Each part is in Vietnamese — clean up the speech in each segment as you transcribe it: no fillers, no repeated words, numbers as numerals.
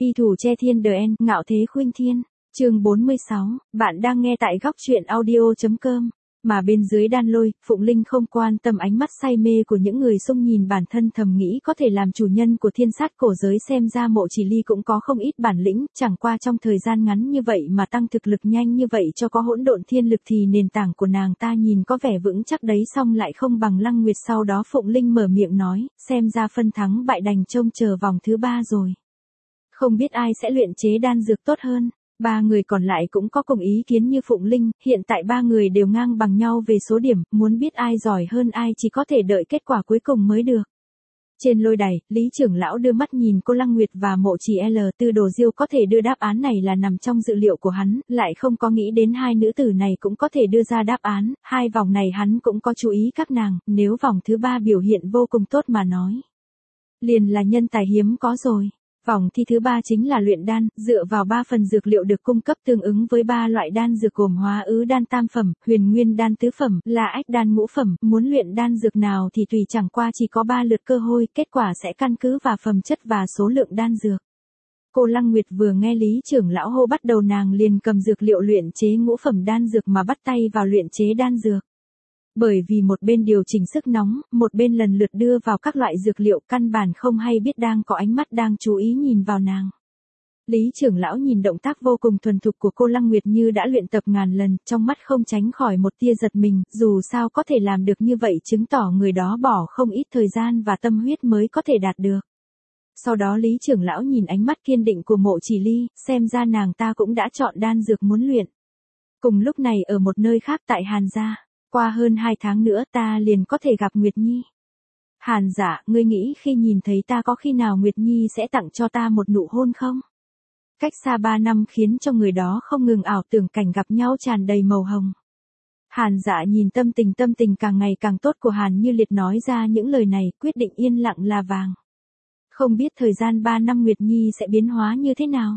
Y thủ che thiên đờ en, ngạo thế khuynh thiên. Chương 46, bạn đang nghe tại góc truyện audio.com. Mà bên dưới đan lôi, Phụng Linh không quan tâm ánh mắt say mê của những người xung nhìn bản thân thầm nghĩ có thể làm chủ nhân của thiên sát cổ giới, xem ra Mộ Chỉ Ly cũng có không ít bản lĩnh, chẳng qua trong thời gian ngắn như vậy mà tăng thực lực nhanh như vậy cho có hỗn độn thiên lực thì nền tảng của nàng ta nhìn có vẻ vững chắc đấy, song lại không bằng Lăng Nguyệt. Sau đó Phụng Linh mở miệng nói, xem ra phân thắng bại đành trông chờ vòng thứ 3 rồi. Không biết ai sẽ luyện chế đan dược tốt hơn. Ba người còn lại cũng có cùng ý kiến như Phụng Linh, hiện tại ba người đều ngang bằng nhau về số điểm, muốn biết ai giỏi hơn ai chỉ có thể đợi kết quả cuối cùng mới được. Trên lôi đài, Lý trưởng lão đưa mắt nhìn cô Lăng Nguyệt và Mộ Chỉ L. Tư Đồ Diêu có thể đưa đáp án này là nằm trong dự liệu của hắn, lại không có nghĩ đến hai nữ tử này cũng có thể đưa ra đáp án, hai vòng này hắn cũng có chú ý các nàng, nếu vòng thứ 3 biểu hiện vô cùng tốt mà nói. Liền là nhân tài hiếm có rồi. Vòng thi thứ 3 chính là luyện đan, dựa vào 3 phần dược liệu được cung cấp tương ứng với 3 loại đan dược gồm hóa ứ đan tam phẩm, huyền nguyên đan tứ phẩm, là ách đan ngũ phẩm, muốn luyện đan dược nào thì tùy, chẳng qua chỉ có 3 lượt cơ hội, kết quả sẽ căn cứ vào phẩm chất và số lượng đan dược. Cô Lăng Nguyệt vừa nghe Lý trưởng lão hô bắt đầu, nàng liền cầm dược liệu luyện chế ngũ phẩm đan dược mà bắt tay vào luyện chế đan dược. Bởi vì một bên điều chỉnh sức nóng, một bên lần lượt đưa vào các loại dược liệu, căn bản không hay biết đang có ánh mắt đang chú ý nhìn vào nàng. Lý trưởng lão nhìn động tác vô cùng thuần thục của cô Lăng Nguyệt như đã luyện tập ngàn lần, trong mắt không tránh khỏi một tia giật mình, dù sao có thể làm được như vậy chứng tỏ người đó bỏ không ít thời gian và tâm huyết mới có thể đạt được. Sau đó Lý trưởng lão nhìn ánh mắt kiên định của Mộ Chỉ Ly, xem ra nàng ta cũng đã chọn đan dược muốn luyện. Cùng lúc này ở một nơi khác tại Hàn gia. Qua hơn 2 tháng nữa ta liền có thể gặp Nguyệt Nhi. Hàn Dạ, ngươi nghĩ khi nhìn thấy ta có khi nào Nguyệt Nhi sẽ tặng cho ta một nụ hôn không? Cách xa 3 năm khiến cho người đó không ngừng ảo tưởng cảnh gặp nhau tràn đầy màu hồng. Hàn Dạ nhìn tâm tình càng ngày càng tốt của Hàn Như Liệt nói ra những lời này, quyết định yên lặng là vàng. Không biết thời gian 3 năm Nguyệt Nhi sẽ biến hóa như thế nào?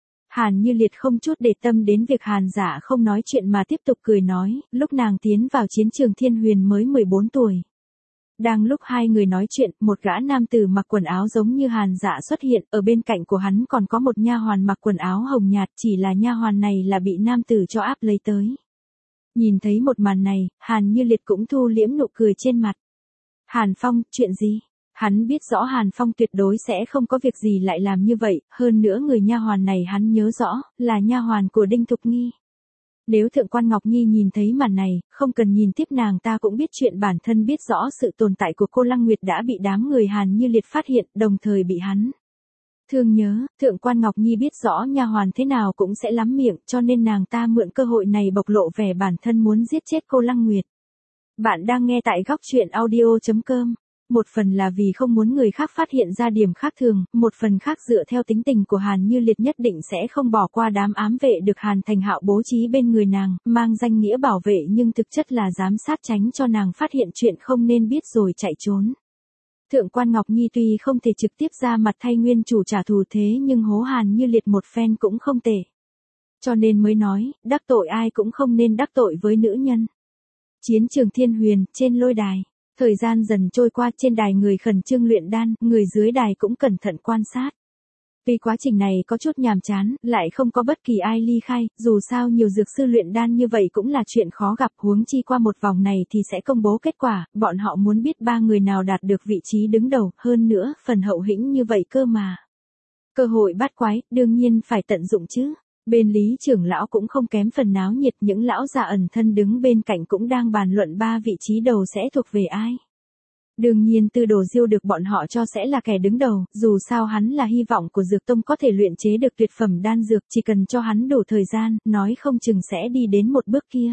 Hàn Như Liệt không chút để tâm đến việc Hàn Dạ không nói chuyện mà tiếp tục cười nói, lúc nàng tiến vào chiến trường Thiên Huyền mới 14 tuổi. Đang lúc hai người nói chuyện, một gã nam tử mặc quần áo giống như Hàn Dạ xuất hiện, ở bên cạnh của hắn còn có một nha hoàn mặc quần áo hồng nhạt, chỉ là nha hoàn này là bị nam tử cho áp lấy tới. Nhìn thấy một màn này, Hàn Như Liệt cũng thu liễm nụ cười trên mặt. Hàn Phong, chuyện gì? Hắn biết rõ Hàn Phong tuyệt đối sẽ không có việc gì lại làm như vậy, hơn nữa người nha hoàn này hắn nhớ rõ, là nha hoàn của Đinh Thục Nghi. Nếu Thượng quan Ngọc Nhi nhìn thấy màn này, không cần nhìn tiếp nàng ta cũng biết chuyện bản thân biết rõ sự tồn tại của cô Lăng Nguyệt đã bị đám người Hàn Như Liệt phát hiện, đồng thời bị hắn thương nhớ. Thượng quan Ngọc Nhi biết rõ nha hoàn thế nào cũng sẽ lắm miệng, cho nên nàng ta mượn cơ hội này bộc lộ vẻ bản thân muốn giết chết cô Lăng Nguyệt. Bạn đang nghe tại góc truyện audio.com. Một phần là vì không muốn người khác phát hiện ra điểm khác thường, một phần khác dựa theo tính tình của Hàn Như Liệt nhất định sẽ không bỏ qua đám ám vệ được Hàn Thành Hạo bố trí bên người nàng, mang danh nghĩa bảo vệ nhưng thực chất là giám sát tránh cho nàng phát hiện chuyện không nên biết rồi chạy trốn. Thượng quan Ngọc Nhi tuy không thể trực tiếp ra mặt thay nguyên chủ trả thù thế nhưng hố Hàn Như Liệt một phen cũng không tệ. Cho nên mới nói, đắc tội ai cũng không nên đắc tội với nữ nhân. Chiến trường Thiên Huyền, trên lôi đài. Thời gian dần trôi qua, trên đài người khẩn trương luyện đan, người dưới đài cũng cẩn thận quan sát. Vì quá trình này có chút nhàm chán, lại không có bất kỳ ai ly khai, dù sao nhiều dược sư luyện đan như vậy cũng là chuyện khó gặp, huống chi qua một vòng này thì sẽ công bố kết quả, bọn họ muốn biết 3 người nào đạt được vị trí đứng đầu, hơn nữa, phần hậu hĩnh như vậy cơ mà. Cơ hội bát quái, đương nhiên phải tận dụng chứ. Bên Lý trưởng lão cũng không kém phần náo nhiệt, những lão già ẩn thân đứng bên cạnh cũng đang bàn luận 3 vị trí đầu sẽ thuộc về ai. Đương nhiên Tư Đồ Diêu được bọn họ cho sẽ là kẻ đứng đầu, dù sao hắn là hy vọng của Dược Tông có thể luyện chế được tuyệt phẩm đan dược, chỉ cần cho hắn đủ thời gian, nói không chừng sẽ đi đến một bước kia.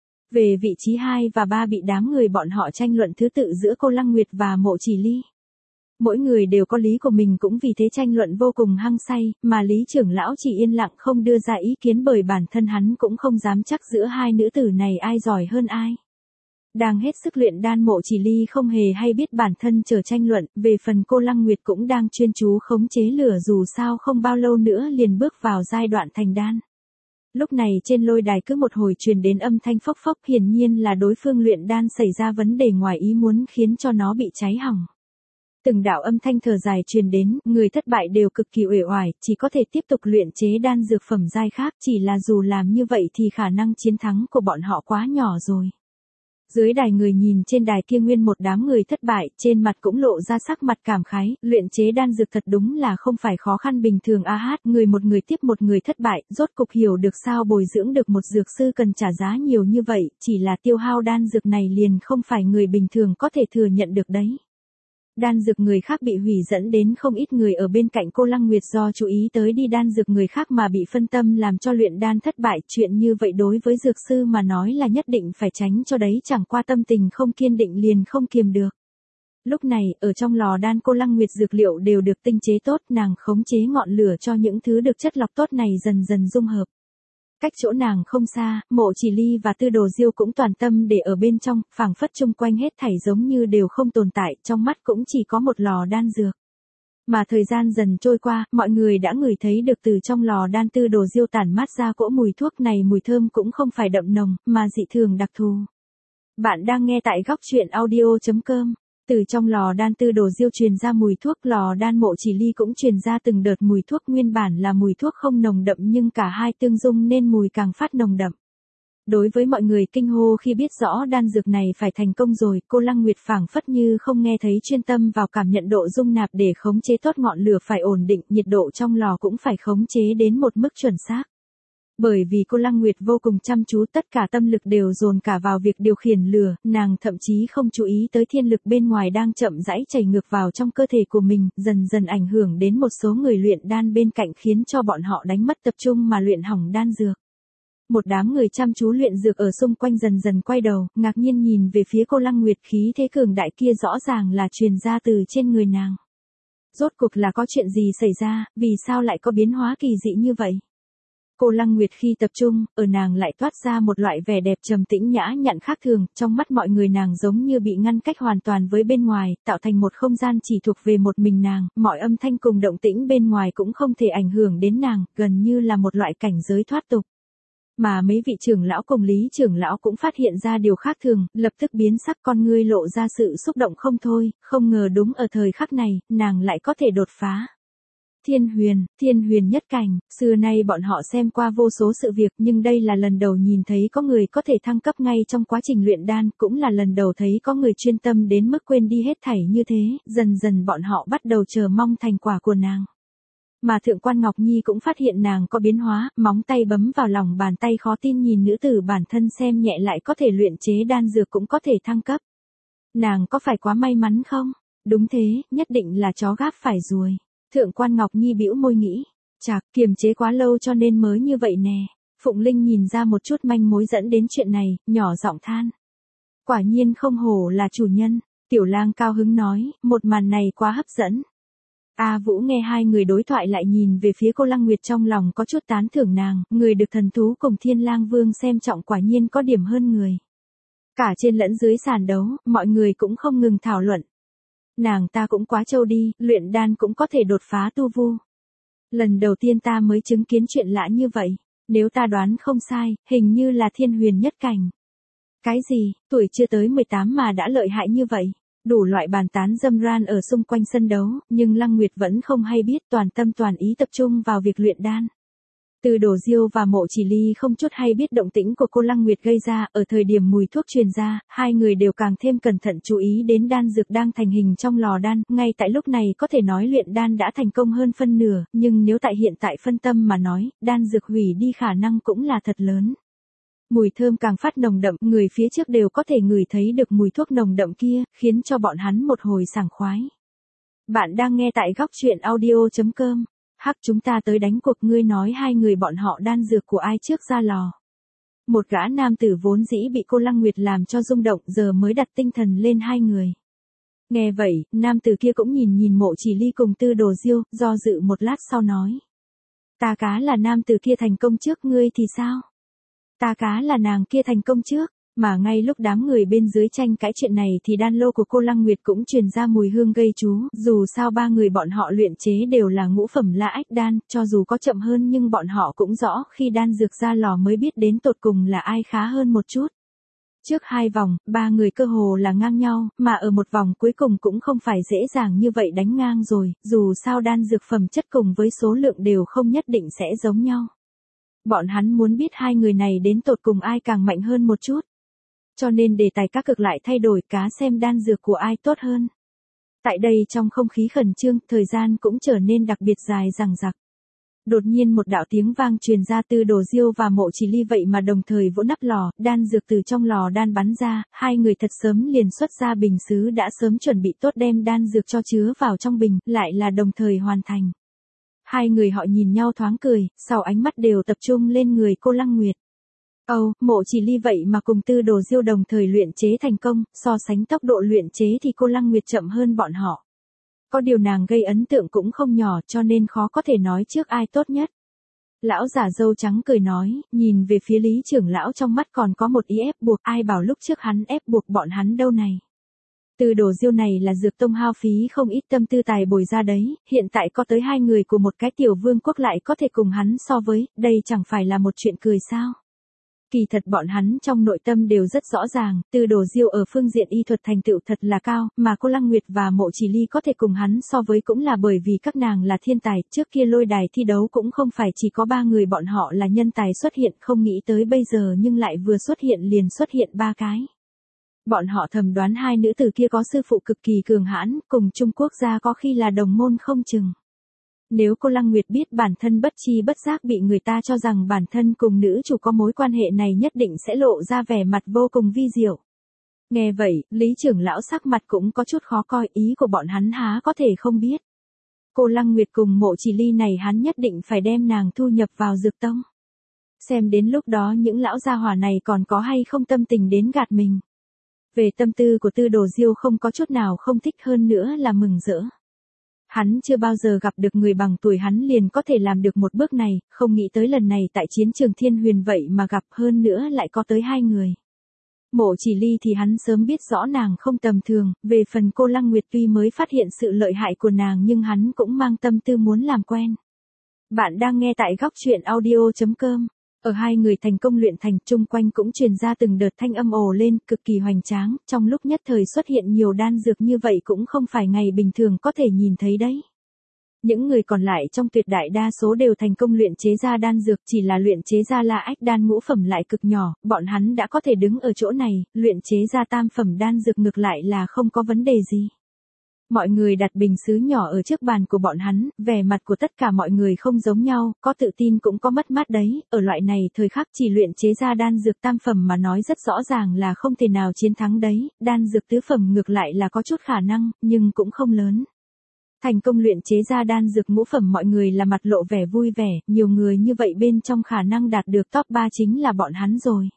Về vị trí 2 và 3 bị đám người bọn họ tranh luận thứ tự giữa cô Lăng Nguyệt và Mộ Chỉ Ly. Mỗi người đều có lý của mình cũng vì thế tranh luận vô cùng hăng say, mà Lý trưởng lão chỉ yên lặng không đưa ra ý kiến bởi bản thân hắn cũng không dám chắc giữa hai nữ tử này ai giỏi hơn ai. Đang hết sức luyện đan Mộ Chỉ Ly không hề hay biết bản thân chờ tranh luận, về phần cô Lăng Nguyệt cũng đang chuyên chú khống chế lửa dù sao không bao lâu nữa liền bước vào giai đoạn thành đan. Lúc này trên lôi đài cứ một hồi truyền đến âm thanh phốc phốc, hiển nhiên là đối phương luyện đan xảy ra vấn đề ngoài ý muốn khiến cho nó bị cháy hỏng. Từng đạo âm thanh thở dài truyền đến, người thất bại đều cực kỳ uể oải, chỉ có thể tiếp tục luyện chế đan dược phẩm giai khác, chỉ là dù làm như vậy thì khả năng chiến thắng của bọn họ quá nhỏ rồi. Dưới đài người nhìn trên đài kia nguyên một đám người thất bại, trên mặt cũng lộ ra sắc mặt cảm khái, luyện chế đan dược thật đúng là không phải khó khăn bình thường a hát, người một người tiếp một người thất bại, rốt cục hiểu được sao bồi dưỡng được một dược sư cần trả giá nhiều như vậy, chỉ là tiêu hao đan dược này liền không phải người bình thường có thể thừa nhận được đấy. Đan dược người khác bị hủy dẫn đến không ít người ở bên cạnh cô Lăng Nguyệt do chú ý tới đi đan dược người khác mà bị phân tâm làm cho luyện đan thất bại. Chuyện như vậy đối với dược sư mà nói là nhất định phải tránh cho đấy, chẳng qua tâm tình không kiên định liền không kiềm được. Lúc này, ở trong lò đan cô Lăng Nguyệt dược liệu đều được tinh chế tốt, nàng khống chế ngọn lửa cho những thứ được chất lọc tốt này dần dần dung hợp. Cách chỗ nàng không xa, Mộ Chỉ Ly và Tư Đồ Diêu cũng toàn tâm để ở bên trong, phảng phất chung quanh hết thảy giống như đều không tồn tại, trong mắt cũng chỉ có một lò đan dược. Mà thời gian dần trôi qua, mọi người đã ngửi thấy được từ trong lò đan Tư Đồ Diêu tản mát ra cỗ mùi thuốc này, mùi thơm cũng không phải đậm nồng, mà dị thường đặc thù. Bạn đang nghe tại góc truyện audio.com. Từ trong lò đan Tư Đồ Diêu truyền ra mùi thuốc, lò đan Mộ Chỉ Ly cũng truyền ra từng đợt mùi thuốc, nguyên bản là mùi thuốc không nồng đậm nhưng cả hai tương dung nên mùi càng phát nồng đậm. Đối với mọi người kinh hô khi biết rõ đan dược này phải thành công rồi, cô Lăng Nguyệt phảng phất như không nghe thấy, chuyên tâm vào cảm nhận độ dung nạp để khống chế tốt ngọn lửa phải ổn định, nhiệt độ trong lò cũng phải khống chế đến một mức chuẩn xác. Bởi vì cô Lăng Nguyệt vô cùng chăm chú, tất cả tâm lực đều dồn cả vào việc điều khiển lửa, nàng thậm chí không chú ý tới thiên lực bên ngoài đang chậm rãi chảy ngược vào trong cơ thể của mình, dần dần ảnh hưởng đến một số người luyện đan bên cạnh khiến cho bọn họ đánh mất tập trung mà luyện hỏng đan dược. Một đám người chăm chú luyện dược ở xung quanh dần dần quay đầu, ngạc nhiên nhìn về phía cô Lăng Nguyệt, khí thế cường đại kia rõ ràng là truyền ra từ trên người nàng. Rốt cuộc là có chuyện gì xảy ra, vì sao lại có biến hóa kỳ dị như vậy? Cô Lăng Nguyệt khi tập trung, ở nàng lại toát ra một loại vẻ đẹp trầm tĩnh nhã nhặn khác thường, trong mắt mọi người nàng giống như bị ngăn cách hoàn toàn với bên ngoài, tạo thành một không gian chỉ thuộc về một mình nàng, mọi âm thanh cùng động tĩnh bên ngoài cũng không thể ảnh hưởng đến nàng, gần như là một loại cảnh giới thoát tục. Mà mấy vị trưởng lão cùng Lý trưởng lão cũng phát hiện ra điều khác thường, lập tức biến sắc, con ngươi lộ ra sự xúc động không thôi, không ngờ đúng ở thời khắc này, nàng lại có thể đột phá. Thiên huyền nhất cảnh, xưa nay bọn họ xem qua vô số sự việc nhưng đây là lần đầu nhìn thấy có người có thể thăng cấp ngay trong quá trình luyện đan, cũng là lần đầu thấy có người chuyên tâm đến mức quên đi hết thảy như thế, dần dần bọn họ bắt đầu chờ mong thành quả của nàng. Mà Thượng quan Ngọc Nhi cũng phát hiện nàng có biến hóa, móng tay bấm vào lòng bàn tay khó tin nhìn nữ tử bản thân xem nhẹ lại có thể luyện chế đan dược cũng có thể thăng cấp. Nàng có phải quá may mắn không? Đúng thế, nhất định là chó gáp phải ruồi. Thượng quan Ngọc Nhi bĩu môi nghĩ, chạc, kiềm chế quá lâu cho nên mới như vậy nè. Phụng Linh nhìn ra một chút manh mối dẫn đến chuyện này, nhỏ giọng than. Quả nhiên không hổ là chủ nhân, Tiểu Lang cao hứng nói, một màn này quá hấp dẫn. A Vũ nghe hai người đối thoại lại nhìn về phía cô Lăng Nguyệt, trong lòng có chút tán thưởng nàng, người được thần thú cùng Thiên Lang Vương xem trọng quả nhiên có điểm hơn người. Cả trên lẫn dưới sàn đấu, mọi người cũng không ngừng thảo luận. Nàng ta cũng quá trâu đi, luyện đan cũng có thể đột phá tu vu. Lần đầu tiên ta mới chứng kiến chuyện lạ như vậy, nếu ta đoán không sai, hình như là thiên huyền nhất cảnh. Cái gì, tuổi chưa tới 18 mà đã lợi hại như vậy? Đủ loại bàn tán râm ran ở xung quanh sân đấu, nhưng Lăng Nguyệt vẫn không hay biết, toàn tâm toàn ý tập trung vào việc luyện đan. Từ Đồ Diêu và Mộ Chỉ Ly không chút hay biết động tĩnh của cô Lăng Nguyệt gây ra, ở thời điểm mùi thuốc truyền ra, hai người đều càng thêm cẩn thận chú ý đến đan dược đang thành hình trong lò đan, ngay tại lúc này có thể nói luyện đan đã thành công hơn phân nửa, nhưng nếu tại hiện tại phân tâm mà nói, đan dược hủy đi khả năng cũng là thật lớn. Mùi thơm càng phát nồng đậm, người phía trước đều có thể ngửi thấy được mùi thuốc nồng đậm kia, khiến cho bọn hắn một hồi sảng khoái. Bạn đang nghe tại góc truyện audio.com. Hắc, chúng ta tới đánh cuộc, ngươi nói hai người bọn họ đan dược của ai trước ra lò. Một gã nam tử vốn dĩ bị cô Lăng Nguyệt làm cho rung động, giờ mới đặt tinh thần lên hai người. Nghe vậy, nam tử kia cũng nhìn Mộ Chỉ Ly cùng Tư Đồ Diêu, do dự một lát sau nói. Ta cá là nam tử kia thành công trước, ngươi thì sao? Ta cá là nàng kia thành công trước. Mà ngay lúc đám người bên dưới tranh cãi chuyện này thì đan lô của cô Lăng Nguyệt cũng truyền ra mùi hương gây chú, dù sao ba người bọn họ luyện chế đều là ngũ phẩm La Ách đan, cho dù có chậm hơn nhưng bọn họ cũng rõ khi đan dược ra lò mới biết đến tột cùng là ai khá hơn một chút. Trước 2 vòng, 3 người cơ hồ là ngang nhau, mà ở một vòng cuối cùng cũng không phải dễ dàng như vậy đánh ngang rồi, dù sao đan dược phẩm chất cùng với số lượng đều không nhất định sẽ giống nhau. Bọn hắn muốn biết hai người này đến tột cùng ai càng mạnh hơn một chút. Cho nên đề tài cá cược lại thay đổi, cá xem đan dược của ai tốt hơn. Tại đây trong không khí khẩn trương, thời gian cũng trở nên đặc biệt dài dằng dặc. Đột nhiên một đạo tiếng vang truyền ra, Tư Đồ Diêu và Mộ Chỉ Ly vậy mà đồng thời vỗ nắp lò, đan dược từ trong lò đan bắn ra, hai người thật sớm liền xuất ra bình sứ đã sớm chuẩn bị tốt đem đan dược cho chứa vào trong bình, lại là đồng thời hoàn thành. Hai người họ nhìn nhau thoáng cười, sau ánh mắt đều tập trung lên người cô Lăng Nguyệt. Mộ Chỉ Ly vậy mà cùng Tư Đồ Diêu đồng thời luyện chế thành công, so sánh tốc độ luyện chế thì cô Lăng Nguyệt chậm hơn bọn họ. Có điều nàng gây ấn tượng cũng không nhỏ cho nên khó có thể nói trước ai tốt nhất. Lão giả râu trắng cười nói, nhìn về phía Lý trưởng lão trong mắt còn có một ý ép buộc, ai bảo lúc trước hắn ép buộc bọn hắn đâu này. Tư Đồ Diêu này là dược tông hao phí không ít tâm tư tài bồi ra đấy, hiện tại có tới 2 người của một cái tiểu vương quốc lại có thể cùng hắn so với, đây chẳng phải là một chuyện cười sao. Kỳ thật bọn hắn trong nội tâm đều rất rõ ràng, Tư Đồ Diêu ở phương diện y thuật thành tựu thật là cao, mà cô Lăng Nguyệt và Mộ Chỉ Ly có thể cùng hắn so với cũng là bởi vì các nàng là thiên tài, trước kia lôi đài thi đấu cũng không phải chỉ có 3 người bọn họ là nhân tài xuất hiện, không nghĩ tới bây giờ nhưng lại vừa xuất hiện liền xuất hiện 3 cái. Bọn họ thầm đoán hai nữ tử kia có sư phụ cực kỳ cường hãn, cùng Trung Quốc gia có khi là đồng môn không chừng. Nếu cô Lăng Nguyệt biết bản thân bất chi bất giác bị người ta cho rằng bản thân cùng nữ chủ có mối quan hệ này nhất định sẽ lộ ra vẻ mặt vô cùng vi diệu. Nghe vậy, Lý trưởng lão sắc mặt cũng có chút khó coi, ý của bọn hắn há có thể không biết. Cô Lăng Nguyệt cùng Mộ Chỉ Ly này hắn nhất định phải đem nàng thu nhập vào dược tông. Xem đến lúc đó những lão gia hỏa này còn có hay không tâm tình đến gạt mình. Về tâm tư của Tư Đồ Diêu không có chút nào không thích, hơn nữa là mừng rỡ. Hắn chưa bao giờ gặp được người bằng tuổi hắn liền có thể làm được một bước này, không nghĩ tới lần này tại chiến trường Thiên Huyền vậy mà gặp, hơn nữa lại có tới 2 người. Mộ Chỉ Ly thì hắn sớm biết rõ nàng không tầm thường, về phần cô Lăng Nguyệt tuy mới phát hiện sự lợi hại của nàng nhưng hắn cũng mang tâm tư muốn làm quen. Bạn đang nghe tại góc truyện audio.com. Ở 2 người thành công luyện thành, chung quanh cũng truyền ra từng đợt thanh âm ồ lên, cực kỳ hoành tráng, trong lúc nhất thời xuất hiện nhiều đan dược như vậy cũng không phải ngày bình thường có thể nhìn thấy đấy. Những người còn lại trong tuyệt đại đa số đều thành công luyện chế ra đan dược, chỉ là luyện chế ra La Ách đan ngũ phẩm lại cực nhỏ, bọn hắn đã có thể đứng ở chỗ này, luyện chế ra tam phẩm đan dược ngược lại là không có vấn đề gì. Mọi người đặt bình sứ nhỏ ở trước bàn của bọn hắn, vẻ mặt của tất cả mọi người không giống nhau, có tự tin cũng có mất mát đấy, ở loại này thời khắc chỉ luyện chế ra đan dược tam phẩm mà nói rất rõ ràng là không thể nào chiến thắng đấy, đan dược tứ phẩm ngược lại là có chút khả năng, nhưng cũng không lớn. Thành công luyện chế ra đan dược ngũ phẩm mọi người là mặt lộ vẻ vui vẻ, nhiều người như vậy bên trong khả năng đạt được top 3 chính là bọn hắn rồi.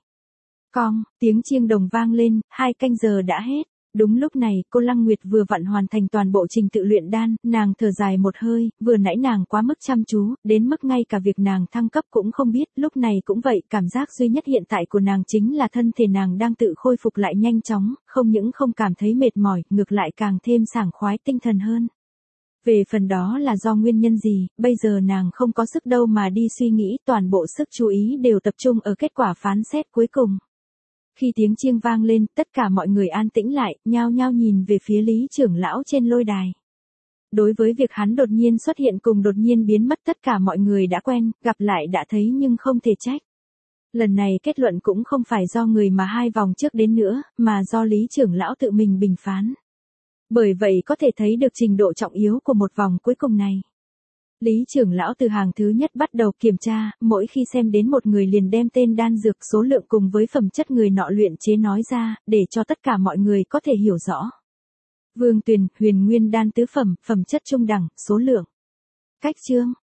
Tiếng chiêng đồng vang lên, 2 canh giờ đã hết. Đúng lúc này, cô Lăng Nguyệt vừa vặn hoàn thành toàn bộ trình tự luyện đan, nàng thở dài một hơi, vừa nãy nàng quá mức chăm chú, đến mức ngay cả việc nàng thăng cấp cũng không biết, lúc này cũng vậy, cảm giác duy nhất hiện tại của nàng chính là thân thể nàng đang tự khôi phục lại nhanh chóng, không những không cảm thấy mệt mỏi, ngược lại càng thêm sảng khoái tinh thần hơn. Về phần đó là do nguyên nhân gì, bây giờ nàng không có sức đâu mà đi suy nghĩ, toàn bộ sức chú ý đều tập trung ở kết quả phán xét cuối cùng. Khi tiếng chiêng vang lên, tất cả mọi người an tĩnh lại, nhao nhao nhìn về phía Lý trưởng lão trên lôi đài. Đối với việc hắn đột nhiên xuất hiện cùng đột nhiên biến mất tất cả mọi người đã quen, gặp lại đã thấy nhưng không thể trách. Lần này kết luận cũng không phải do người mà 2 vòng trước đến nữa, mà do Lý trưởng lão tự mình bình phán. Bởi vậy có thể thấy được trình độ trọng yếu của một vòng cuối cùng này. Lý trưởng lão từ hàng thứ nhất bắt đầu kiểm tra, mỗi khi xem đến một người liền đem tên đan dược, số lượng cùng với phẩm chất người nọ luyện chế nói ra, để cho tất cả mọi người có thể hiểu rõ. Vương Tuyền, Huyền Nguyên đan tứ phẩm, phẩm chất trung đẳng, số lượng. Cách chương,